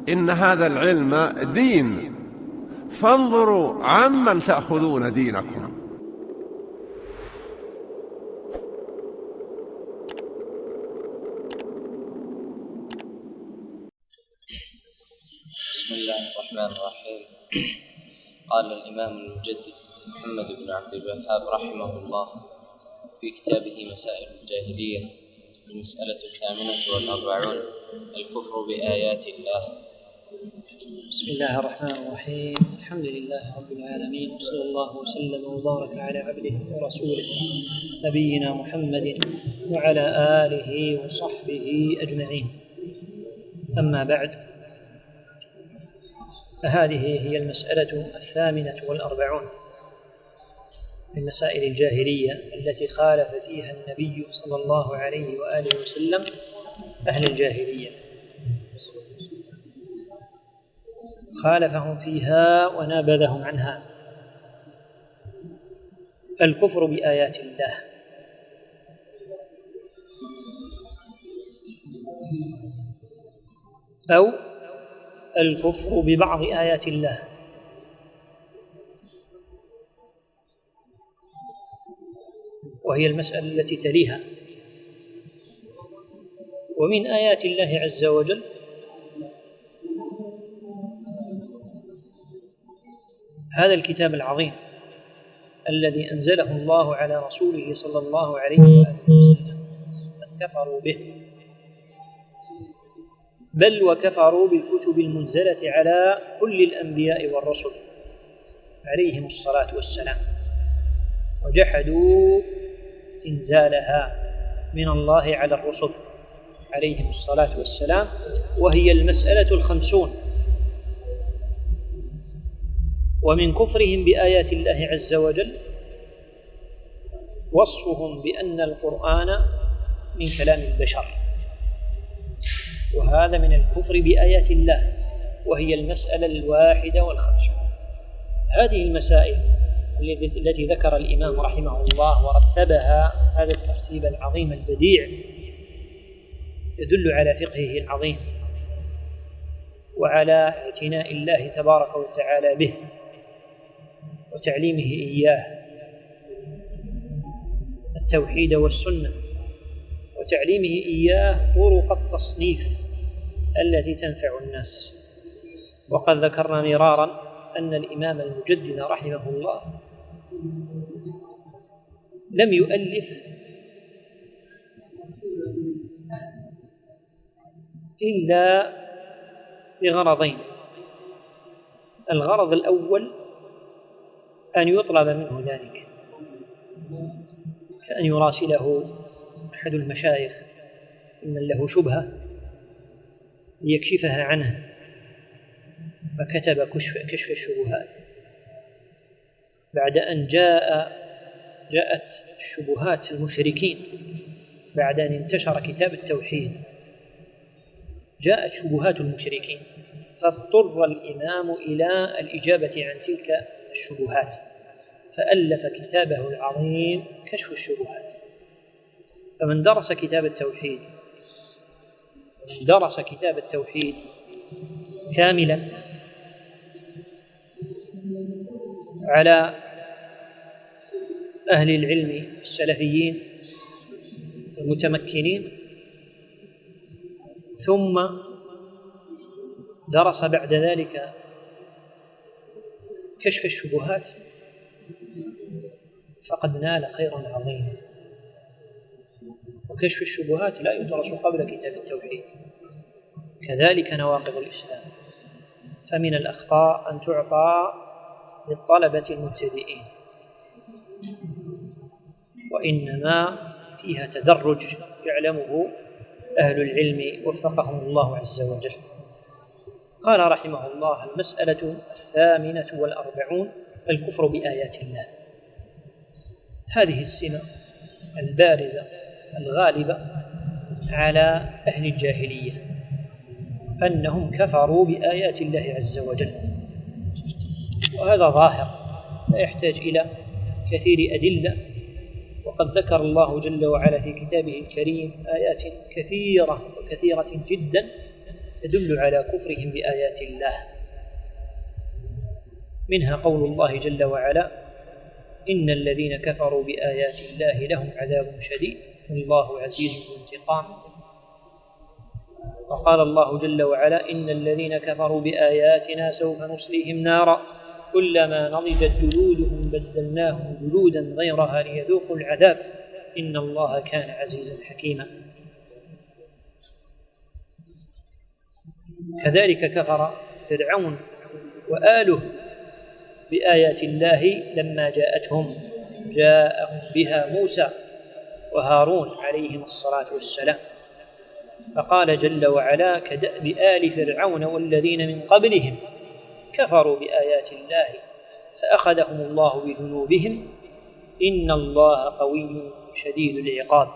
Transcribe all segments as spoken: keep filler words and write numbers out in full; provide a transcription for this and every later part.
إن هذا العلم دين، فانظروا عمن تأخذون دينكم. بسم الله الرحمن الرحيم. قال الإمام المجدد محمد بن عبد الوهاب رحمه الله في كتابه مسائل الجاهلية المسألة الثامنة والأربعون: الكفر بآيات الله. بسم الله الرحمن الرحيم. الحمد لله رب العالمين، وصلى الله وسلم وبارك على عبده ورسوله نبينا محمد وعلى آله وصحبه أجمعين. أما بعد، فهذه هي المسألة الثامنة والأربعون من مسائل الجاهلية التي خالف فيها النبي صلى الله عليه وآله وسلم أهل الجاهلية، خالفهم فيها ونابذهم عنها. الكفر بآيات الله. أو الكفر ببعض آيات الله. وهي المسألة التي تليها. ومن آيات الله عز وجل هذا الكتاب العظيم الذي أنزله الله على رسوله صلى الله عليه وآله وسلم، قد كفروا به، بل وكفروا بالكتب المنزلة على كل الأنبياء والرسل عليهم الصلاة والسلام، وجحدوا إنزالها من الله على الرسل عليهم الصلاة والسلام. وهي المسألة الخمسون. ومن كفرهم بآيات الله عز وجل وصفهم بأن القرآن من كلام البشر، وهذا من الكفر بآيات الله، وهي المسألة الواحدة والخمسون. هذه المسائل التي ذكر الإمام رحمه الله ورتبها هذا الترتيب العظيم البديع يدل على فقهه العظيم وعلى اعتناء الله تبارك وتعالى به وتعليمه إياه التوحيد والسنة، وتعليمه إياه طرق التصنيف التي تنفع الناس. وقد ذكرنا مرارا أن الإمام المجدد رحمه الله لم يؤلف إلا بغرضين: الغرض الأول أن يطلب منه ذلك، كأن يراسله أحد المشايخ ممن له شبهة ليكشفها عنه، فكتب كشف, كشف الشبهات. بعد أن جاء جاءت شبهات المشركين بعد أن انتشر كتاب التوحيد، جاءت شبهات المشركين، فاضطر الإمام إلى الإجابة عن تلك الشبهات، فألف كتابه العظيم كشف الشبهات. فمن درس كتاب التوحيد درس كتاب التوحيد كاملا على أهل العلم السلفيين المتمكنين، ثم درس بعد ذلك كشف الشبهات، فقد نال خيرا عظيما. وكشف الشبهات لا يدرس قبل كتاب التوحيد، كذلك نواقض الإسلام. فمن الأخطاء أن تعطى للطلبة المبتدئين، وإنما فيها تدرج يعلمه أهل العلم وفقهم الله عز وجل. قال رحمه الله: المسألة الثامنة والأربعون: الكفر بآيات الله. هذه السمة البارزة الغالبة على أهل الجاهلية أنهم كفروا بآيات الله عز وجل، وهذا ظاهر لا يحتاج إلى كثير أدلة. وقد ذكر الله جل وعلا في كتابه الكريم آيات كثيرة وكثيرة جدا تدل على كفرهم بآيات الله، منها قول الله جل وعلا: إن الذين كفروا بآيات الله لهم عذاب شديد والله عزيز ذو انتقام. وقال الله جل وعلا: إن الذين كفروا بآياتنا سوف نصليهم نارا كلما نضجت جلودهم بدلناهم جلودا غيرها ليذوقوا العذاب إن الله كان عزيزا حكيما. كذلك كفر فرعون وآله بآيات الله لما جاءتهم جاءهم بها موسى وهارون عليهم الصلاة والسلام، فقال جل وعلا: كدأب آل فرعون والذين من قبلهم كفروا بآيات الله فأخذهم الله بذنوبهم إن الله قوي شديد العقاب.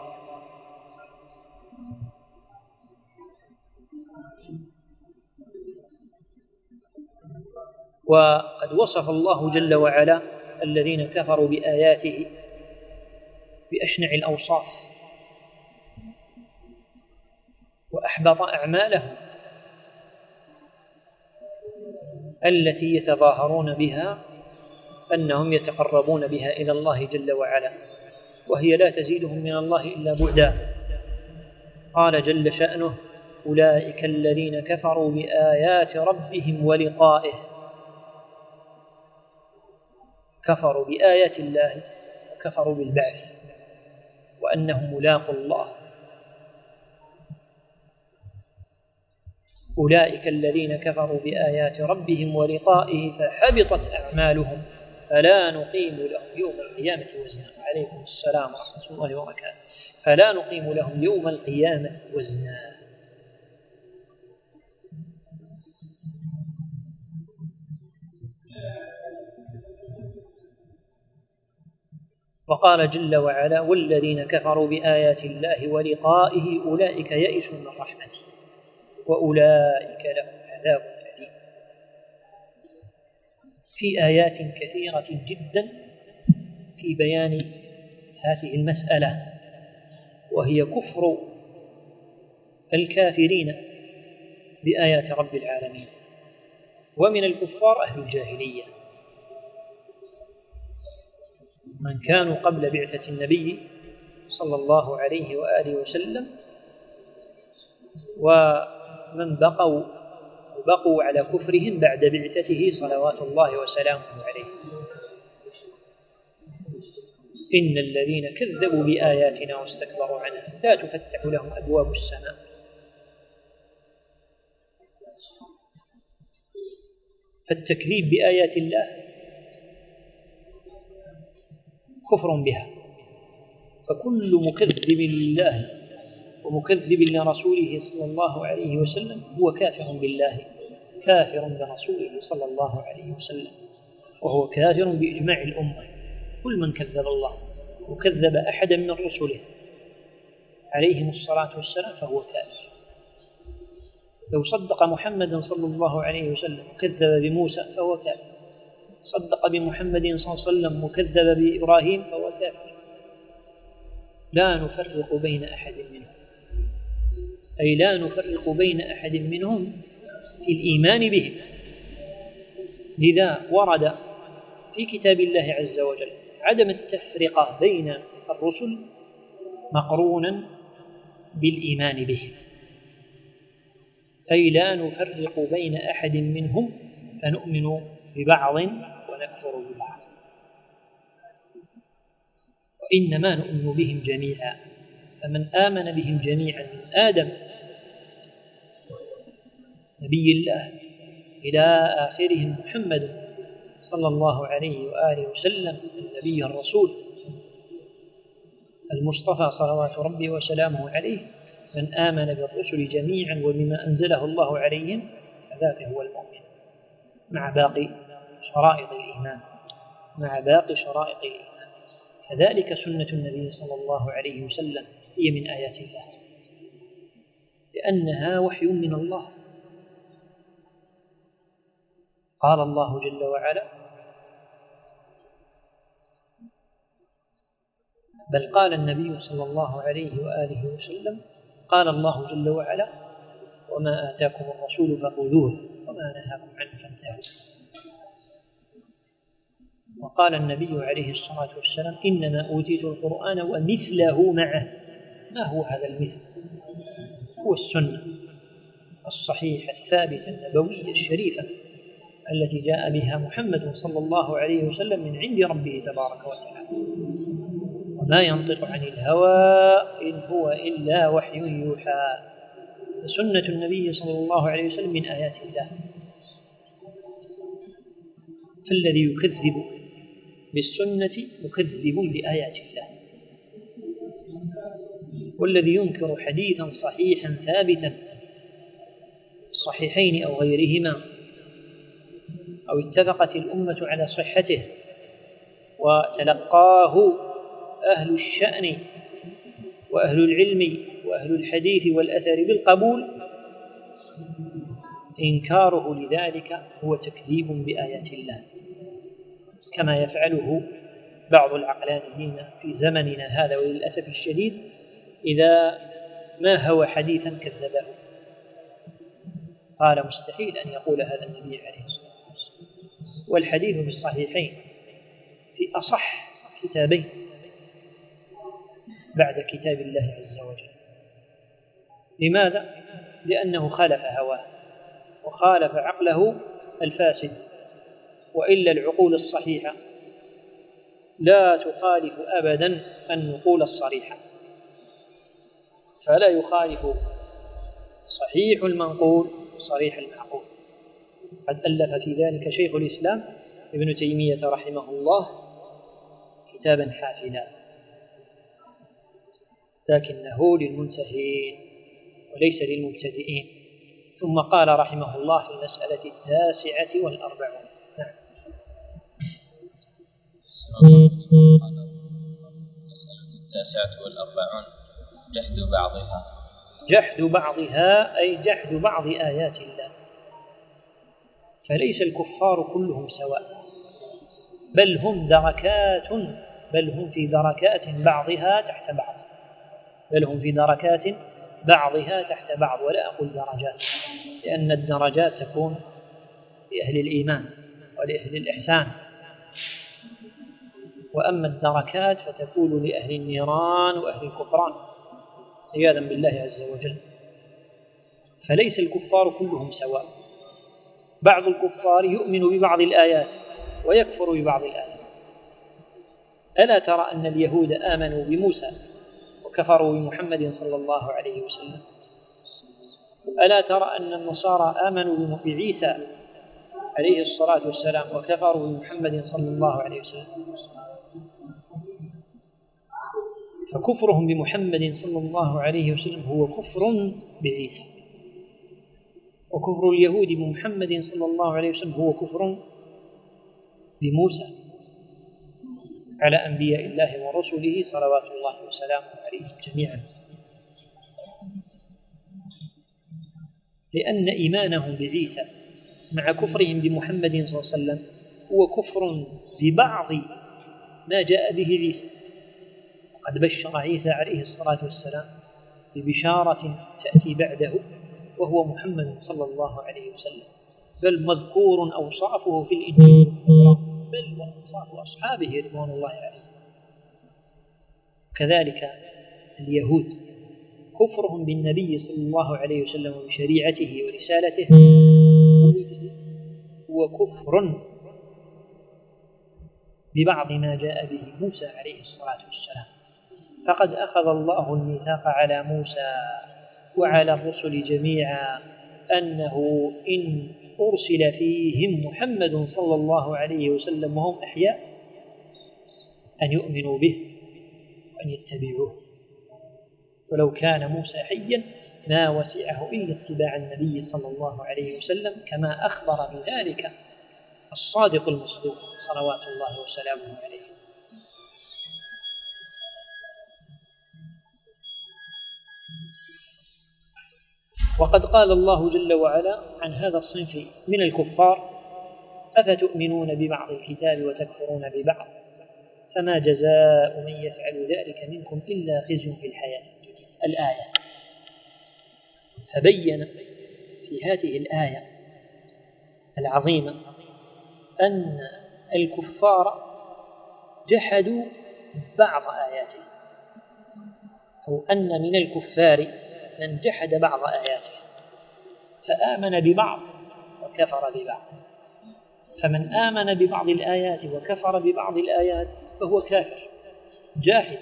وقد وصف الله جل وعلا الذين كفروا بآياته بأشنع الأوصاف وأحبط أعمالهم التي يتظاهرون بها أنهم يتقربون بها إلى الله جل وعلا، وهي لا تزيدهم من الله إلا بعدا. قال جل شأنه: أولئك الذين كفروا بآيات ربهم ولقائه. كفروا بآيات الله وكفروا بالبعث وأنهم ملاقوا الله. أولئك الذين كفروا بآيات ربهم ولقائه فحبطت أعمالهم فلا نقيم لهم يوم القيامة وزنا. عليكم السلام ورحمة الله وبركاته. فلا نقيم لهم يوم القيامة وزنا. وقال جل وعلا: والذين كفروا بآيات الله ولقائه أولئك يئسوا من رحمته وأولئك لهم عذاب أليم. في آيات كثيرة جدا في بيان هذه المسألة، وهي كفر الكافرين بآيات رب العالمين. ومن الكفار أهل الجاهلية من كانوا قبل بعثة النبي صلى الله عليه وآله وسلم ومن بقوا بقوا على كفرهم بعد بعثته صلوات الله وسلامه عليه. إن الذين كذبوا بآياتنا واستكبروا عنها لا تفتح لهم أبواب السماء. فالتكذيب بآيات الله كفر بها، فكل مكذب لله ومكذب لرسوله صلى الله عليه وسلم هو كافر بالله كافر برسوله صلى الله عليه وسلم، وهو كافر بإجماع الأمة. كل من كذب الله وكذب أحدا من رسله عليهم الصلاة والسلام فهو كافر. لو صدق محمدا صلى الله عليه وسلم وكذب بموسى فهو كافر، صدق بمحمد صلى الله عليه وسلم وكذب بإبراهيم فهو كافر. لا نفرق بين أحد منهم، أي لا نفرق بين أحد منهم في الإيمان بهم. لذا ورد في كتاب الله عز وجل عدم التفرقة بين الرسل مقرونا بالإيمان بهم، أي لا نفرق بين أحد منهم فنؤمن ببعض ونكفر ببعض، وإنما نؤمن بهم جميعا. فمن آمن بهم جميعا من آدم نبي الله إلى آخرهم محمد صلى الله عليه وآله وسلم النبي الرسول المصطفى صلوات ربي وسلامه عليه، من آمن بالرسل جميعا وبما أنزله الله عليهم فذاك هو المؤمن مع باقي شرائط الإيمان مع باقي شرائط الإيمان. كذلك سنة النبي صلى الله عليه وسلم هي من آيات الله، لأنها وحي من الله. قال الله جل وعلا: بل قال النبي صلى الله عليه وآله وسلم قال الله جل وعلا: وما آتاكم الرسول فخذوه وما نهاكم عنه فانتهوا. وقال النبي عليه الصلاة والسلام: إنما أوتيت القرآن ومثله معه. ما هو هذا المثل؟ هو السنة الصحيحة الثابتة النبوية الشريفة التي جاء بها محمد صلى الله عليه وسلم من عند ربه تبارك وتعالى، وما ينطق عن الهوى إن هو إلا وحي يوحى. فسنة النبي صلى الله عليه وسلم من آيات الله. فالذي يكذب بالسنة مكذب لآيات الله، والذي ينكر حديثا صحيحا ثابتا الصحيحين أو غيرهما أو اتفقت الأمة على صحته وتلقاه أهل الشأن وأهل العلم وأهل الحديث والأثر بالقبول، إنكاره لذلك هو تكذيب بآيات الله، كما يفعله بعض العقلانيين في زمننا هذا وللأسف الشديد. إذا ما هو حديثا كذبه، قال مستحيل أن يقول هذا النبي عليه الصلاة والسلام. والحديث في الصحيحين في أصح كتابين بعد كتاب الله عز وجل. لماذا؟ لأنه خالف هواه وخالف عقله الفاسد، وإلا العقول الصحيحة لا تخالف أبدا النقول الصريحة، فلا يخالف صحيح المنقول صريح المعقول. قد ألف في ذلك شيخ الإسلام ابن تيمية رحمه الله كتابا حافلا، لكنه للمنتهين وليس للمبتدئين. ثم قال رحمه الله في المسألة التاسعة والأربعون: نعم. المسألة التاسعة والأربعون: جحد بعضها. جحد بعضها أي جحد بعض آيات الله. فليس الكفار كلهم سواء، بل هم دركات، بل هم في دركات بعضها تحت بعض، بل هم في دركات بعضها تحت بعض. ولا أقول درجات، لأن الدرجات تكون لأهل الإيمان ولأهل الإحسان، وأما الدركات فتكون لأهل النيران وأهل الكفران عياذا بالله عز وجل. فليس الكفار كلهم سواء، بعض الكفار يؤمن ببعض الآيات ويكفر ببعض الآيات. ألا ترى أن اليهود آمنوا بموسى وكفروا بمحمد صلى الله عليه وسلم؟ ألا ترى أن النصارى آمنوا بعيسى عليه الصلاة والسلام وكفروا بمحمد صلى الله عليه وسلم؟ فكفرهم بمحمد صلى الله عليه وسلم هو كفر بعيسى، وكفر اليهود بمحمد صلى الله عليه وسلم هو كفر بموسى على أنبياء الله ورسله صلوات الله وسلامه عليهم جميعا. لأن إيمانهم بعيسى مع كفرهم بمحمد صلى الله عليه وسلم هو كفر ببعض ما جاء به عيسى. قد بشر عيسى عليه الصلاة والسلام ببشارة تأتي بعده وهو محمد صلى الله عليه وسلم، بل مذكور أوصافه في الإنجيل والتوراة، بل وأوصاف أصحابه رضوان الله عليهم. كذلك اليهود كفرهم بالنبي صلى الله عليه وسلم وبشريعته ورسالته هو كفر ببعض ما جاء به موسى عليه الصلاة والسلام. فقد أخذ الله الميثاق على موسى وعلى الرسل جميعا أنه إن أرسل فيهم محمد صلى الله عليه وسلم وهم أحياء أن يؤمنوا به وأن يتبعوه، ولو كان موسى حيا ما وسعه إلا اتباع النبي صلى الله عليه وسلم، كما أخبر بذلك الصادق المصدوق صلوات الله وسلامه عليه. وقد قال الله جل وعلا عن هذا الصنف من الكفار: أفتؤمنون ببعض الكتاب وتكفرون ببعض فما جزاء من يفعل ذلك منكم إلا خزي في الحياة الدنيا. الآية. فبين في هذه الآية العظيمة أن الكفار جحدوا بعض آياته، أو أن من الكفار من جحد بعض آياته فآمن ببعض وكفر ببعض. فمن آمن ببعض الآيات وكفر ببعض الآيات فهو كافر جاحد،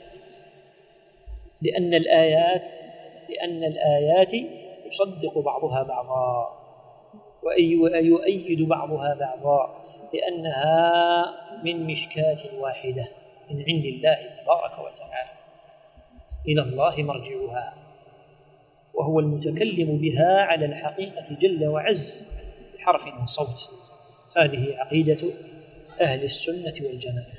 لأن الآيات لأن الآيات تصدق بعضها بعضا ويؤيد بعضها بعضا، لأنها من مشكاة واحدة من عند الله تبارك وتعالى، إلى الله مرجعها، وهو المتكلم بها على الحقيقة جل وعز بحرف وصوت. هذه عقيدة أهل السنة والجماعة.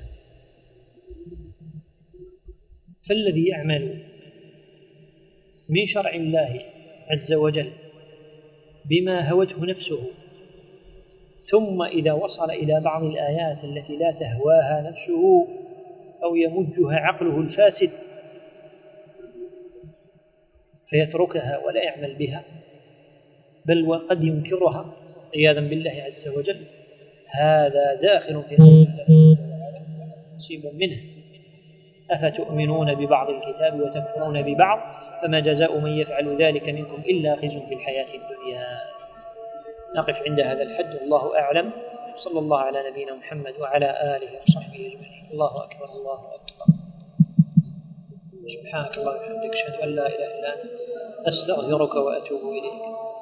فالذي يعمل من شرع الله عز وجل بما هوته نفسه، ثم إذا وصل إلى بعض الآيات التي لا تهواها نفسه أو يمجها عقله الفاسد فيتركها ولا يعمل بها، بل وقد ينكرها عياذا بالله عز وجل، هذا داخل في قول الله نصيب منه أفتؤمنون ببعض الكتاب وتكفرون ببعض فما جزاء من يفعل ذلك منكم إلا خزي في الحياة الدنيا. نقف عند هذا الحد، والله أعلم. صلى الله على نبينا محمد وعلى آله وصحبه أجمعين. الله أكبر الله أكبر. سبحانك اللهم وبحمدك أشهد أن لا إله إلا أنت أستغفرك وأتوب إليك.